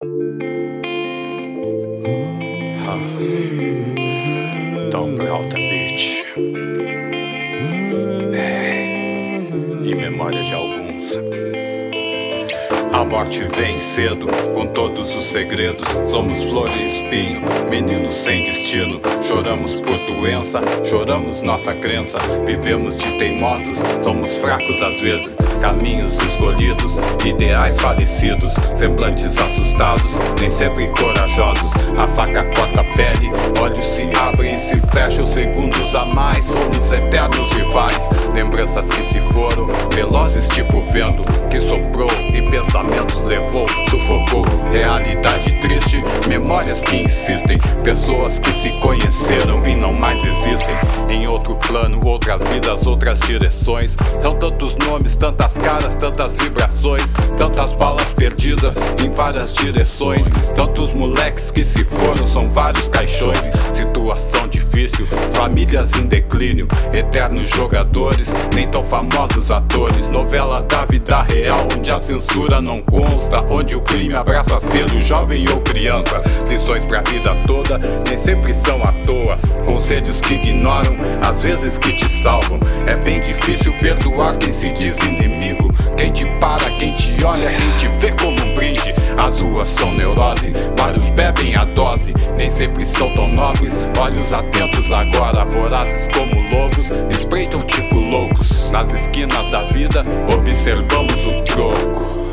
Tom Brauta Beach. Em memória de alguns. A morte vem cedo, com todos os segredos. Somos flor e espinho, meninos sem destino. Choramos por doença, choramos nossa crença. Vivemos de teimosos, somos fracos às vezes. Caminhos escolhidos, ideais falecidos. Semblantes assustados, nem sempre corajosos. A faca corta a pele, olhos se abrem e se fecham. Segundos a mais, somos eternos rivais. Lembranças que se foram, velozes tipo vento que soprou e pensamentos levou, sufocou. Realidade triste, memórias que insistem. Pessoas que se conheceram e não mais existem. Em outro plano, outras vidas, outras direções. São tantos nomes, tantas caras, tantas vibrações. Tantas balas perdidas em várias direções. Tantos moleques que se foram, são vários caixões. Situação difícil, famílias em declínio. Eternos jogadores, nem tão famosos atores. Novela da vida real, onde a censura não consta. Onde o crime abraça cedo, jovem ou criança. Lições pra vida toda, nem sempre são à toa. Conselhos que ignoram, às vezes que te salvam. É bem difícil perdoar quem se diz inimigo. Quem te para, quem te olha, quem te vê como um brinde. As ruas são neurose, vários bebem a dose. Nem sempre são tão nobres, olhos atentos agora. Vorazes como lobos, espreitam tipo loucos. Nas esquinas da vida, observamos o troco.